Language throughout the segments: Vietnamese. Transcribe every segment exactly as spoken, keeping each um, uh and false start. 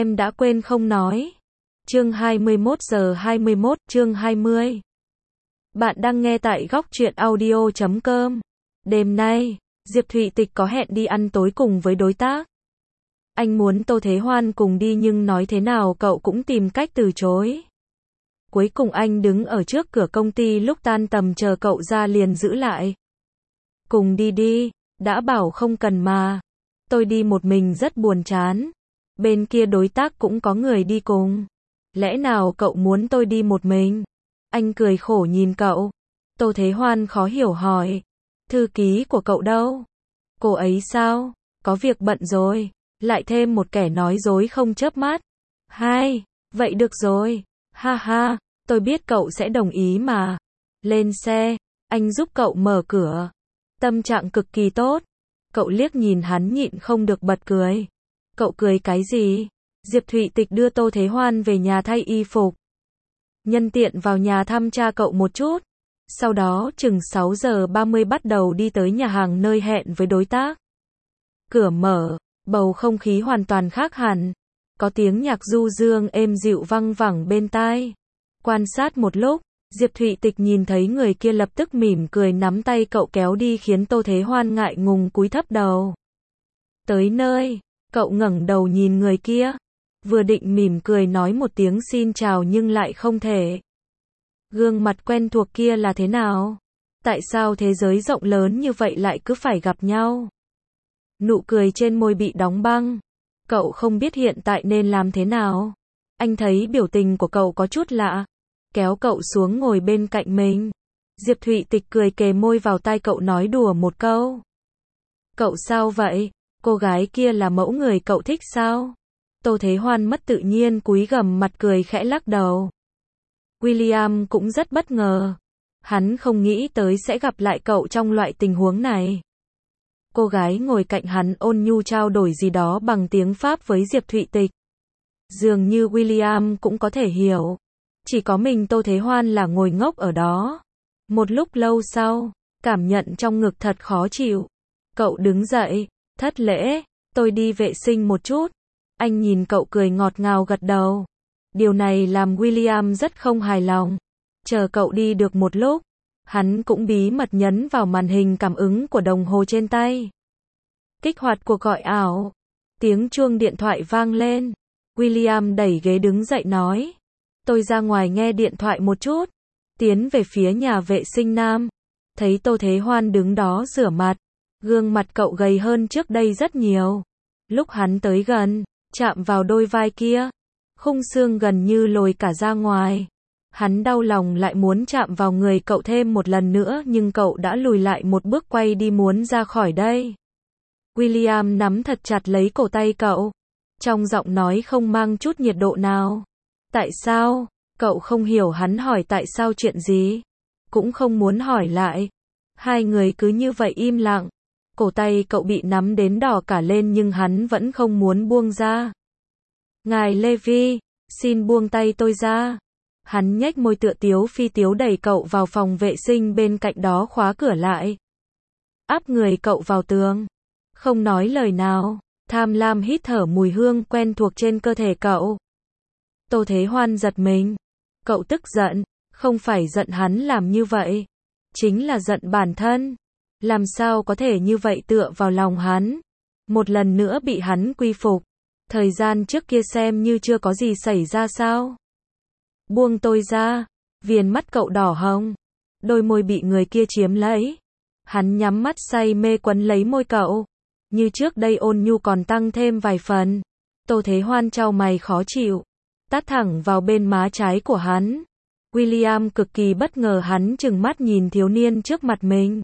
em đã quên không nói. Chương hai mươi mốt giờ hai mươi mốt, chương hai mươi. Bạn đang nghe tại góc truyện audio chấm com. Đêm nay, Diệp Thụy Tịch có hẹn đi ăn tối cùng với đối tác. Anh muốn Tô Thế Hoan cùng đi nhưng nói thế nào cậu cũng tìm cách từ chối. Cuối cùng anh đứng ở trước cửa công ty lúc tan tầm chờ cậu ra liền giữ lại. Cùng đi đi, đã bảo không cần mà. Tôi đi một mình rất buồn chán. Bên kia đối tác cũng có người đi cùng. Lẽ nào cậu muốn tôi đi một mình? Anh cười khổ nhìn cậu. Tô Thế Hoan khó hiểu hỏi. Thư ký của cậu đâu? Cô ấy sao? Có việc bận rồi. Lại thêm một kẻ nói dối không chớp mắt. Hai, vậy được rồi. Ha ha, tôi biết cậu sẽ đồng ý mà. Lên xe, anh giúp cậu mở cửa. Tâm trạng cực kỳ tốt. Cậu liếc nhìn hắn nhịn không được bật cười. Cậu cười cái gì? Diệp Thụy Tịch đưa Tô Thế Hoan về nhà thay y phục. Nhân tiện vào nhà thăm cha cậu một chút. Sau đó chừng sáu giờ ba mươi bắt đầu đi tới nhà hàng nơi hẹn với đối tác. Cửa mở, bầu không khí hoàn toàn khác hẳn. Có tiếng nhạc du dương êm dịu văng vẳng bên tai. Quan sát một lúc, Diệp Thụy Tịch nhìn thấy người kia lập tức mỉm cười nắm tay cậu kéo đi khiến Tô Thế Hoan ngại ngùng cúi thấp đầu. Tới nơi, cậu ngẩng đầu nhìn người kia. Vừa định mỉm cười nói một tiếng xin chào nhưng lại không thể. Gương mặt quen thuộc kia là thế nào? Tại sao thế giới rộng lớn như vậy lại cứ phải gặp nhau? Nụ cười trên môi bị đóng băng. Cậu không biết hiện tại nên làm thế nào. Anh thấy biểu tình của cậu có chút lạ. Kéo cậu xuống ngồi bên cạnh mình. Diệp Thụy Tịch cười kề môi vào tai cậu nói đùa một câu. Cậu sao vậy? Cô gái kia là mẫu người cậu thích sao? Tô Thế Hoan mất tự nhiên cúi gằm mặt cười khẽ lắc đầu. William cũng rất bất ngờ. Hắn không nghĩ tới sẽ gặp lại cậu trong loại tình huống này. Cô gái ngồi cạnh hắn ôn nhu trao đổi gì đó bằng tiếng Pháp với Diệp Thụy Tịch. Dường như William cũng có thể hiểu. Chỉ có mình Tô Thế Hoan là ngồi ngốc ở đó. Một lúc lâu sau, cảm nhận trong ngực thật khó chịu. Cậu đứng dậy, thất lễ, tôi đi vệ sinh một chút. Anh nhìn cậu cười ngọt ngào gật đầu. Điều này làm William rất không hài lòng. Chờ cậu đi được một lúc, hắn cũng bí mật nhấn vào màn hình cảm ứng của đồng hồ trên tay. Kích hoạt cuộc gọi ảo. Tiếng chuông điện thoại vang lên. William đẩy ghế đứng dậy nói. Tôi ra ngoài nghe điện thoại một chút. Tiến về phía nhà vệ sinh nam. Thấy Tô Thế Hoan đứng đó rửa mặt. Gương mặt cậu gầy hơn trước đây rất nhiều. Lúc hắn tới gần, chạm vào đôi vai kia. Khung xương gần như lồi cả ra ngoài. Hắn đau lòng lại muốn chạm vào người cậu thêm một lần nữa nhưng cậu đã lùi lại một bước quay đi muốn ra khỏi đây. William nắm thật chặt lấy cổ tay cậu. Trong giọng nói không mang chút nhiệt độ nào. Tại sao? Cậu không hiểu hắn hỏi tại sao chuyện gì. Cũng không muốn hỏi lại. Hai người cứ như vậy im lặng. Cổ tay cậu bị nắm đến đỏ cả lên nhưng hắn vẫn không muốn buông ra. Ngài Levy, xin buông tay tôi ra. Hắn nhếch môi tựa tiếu phi tiếu đẩy cậu vào phòng vệ sinh bên cạnh đó khóa cửa lại. Áp người cậu vào tường. Không nói lời nào, tham lam hít thở mùi hương quen thuộc trên cơ thể cậu. Tô Thế Hoan giật mình. Cậu tức giận, không phải giận hắn làm như vậy. Chính là giận bản thân. Làm sao có thể như vậy tựa vào lòng hắn. Một lần nữa bị hắn quy phục. Thời gian trước kia xem như chưa có gì xảy ra sao. Buông tôi ra. Viền mắt cậu đỏ hồng. Đôi môi bị người kia chiếm lấy. Hắn nhắm mắt say mê quấn lấy môi cậu. Như trước đây ôn nhu còn tăng thêm vài phần. Tô Thế Hoan chau mày khó chịu. Tát thẳng vào bên má trái của hắn. William cực kỳ bất ngờ hắn trừng mắt nhìn thiếu niên trước mặt mình.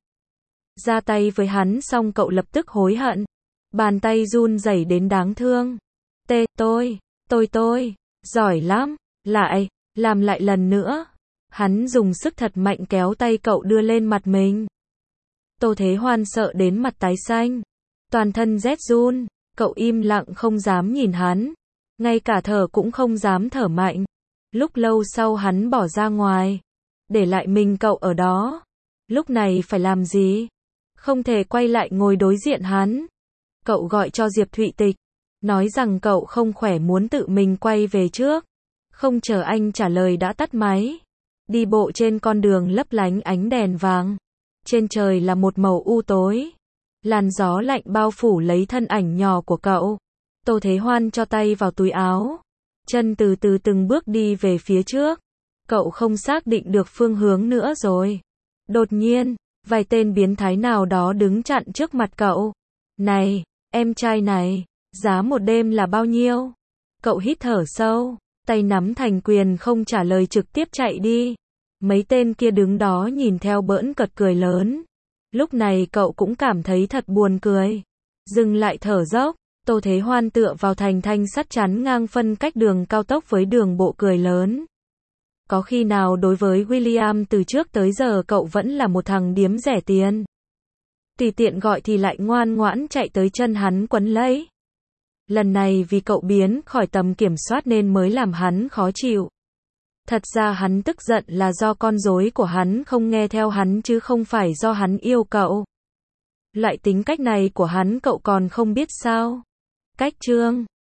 Ra tay với hắn xong cậu lập tức hối hận. Bàn tay run rẩy đến đáng thương. Tê, tôi, tôi tôi, giỏi lắm, lại, làm lại lần nữa. Hắn dùng sức thật mạnh kéo tay cậu đưa lên mặt mình. Tô Thế Hoan sợ đến mặt tái xanh. Toàn thân rét run, cậu im lặng không dám nhìn hắn. Ngay cả thở cũng không dám thở mạnh. Lúc lâu sau hắn bỏ ra ngoài. Để lại mình cậu ở đó. Lúc này phải làm gì? Không thể quay lại ngồi đối diện hắn. Cậu gọi cho Diệp Thụy Tịch. nói rằng cậu không khỏe muốn tự mình quay về trước. Không chờ anh trả lời đã tắt máy. Đi bộ trên con đường lấp lánh ánh đèn vàng. Trên trời là một màu u tối. Làn gió lạnh bao phủ lấy thân ảnh nhỏ của cậu. Tô Thế Hoan cho tay vào túi áo. Chân từ từ từng bước đi về phía trước. Cậu không xác định được phương hướng nữa rồi. Đột nhiên, vài tên biến thái nào đó đứng chặn trước mặt cậu. Này, em trai này, giá một đêm là bao nhiêu? Cậu hít thở sâu, tay nắm thành quyền không trả lời trực tiếp chạy đi. Mấy tên kia đứng đó nhìn theo bỡn cợt cười lớn. Lúc này cậu cũng cảm thấy thật buồn cười. Dừng lại thở dốc, Tô Thế Hoan tựa vào thành thanh sắt chắn ngang phân cách đường cao tốc với đường bộ cười lớn. Có khi nào đối với William từ trước tới giờ cậu vẫn là một thằng điếm rẻ tiền? Tùy tiện gọi thì lại ngoan ngoãn chạy tới chân hắn quấn lấy. Lần này vì cậu biến khỏi tầm kiểm soát nên mới làm hắn khó chịu. Thật ra hắn tức giận là do con rối của hắn không nghe theo hắn chứ không phải do hắn yêu cậu. Loại tính cách này của hắn cậu còn không biết sao? Cách chương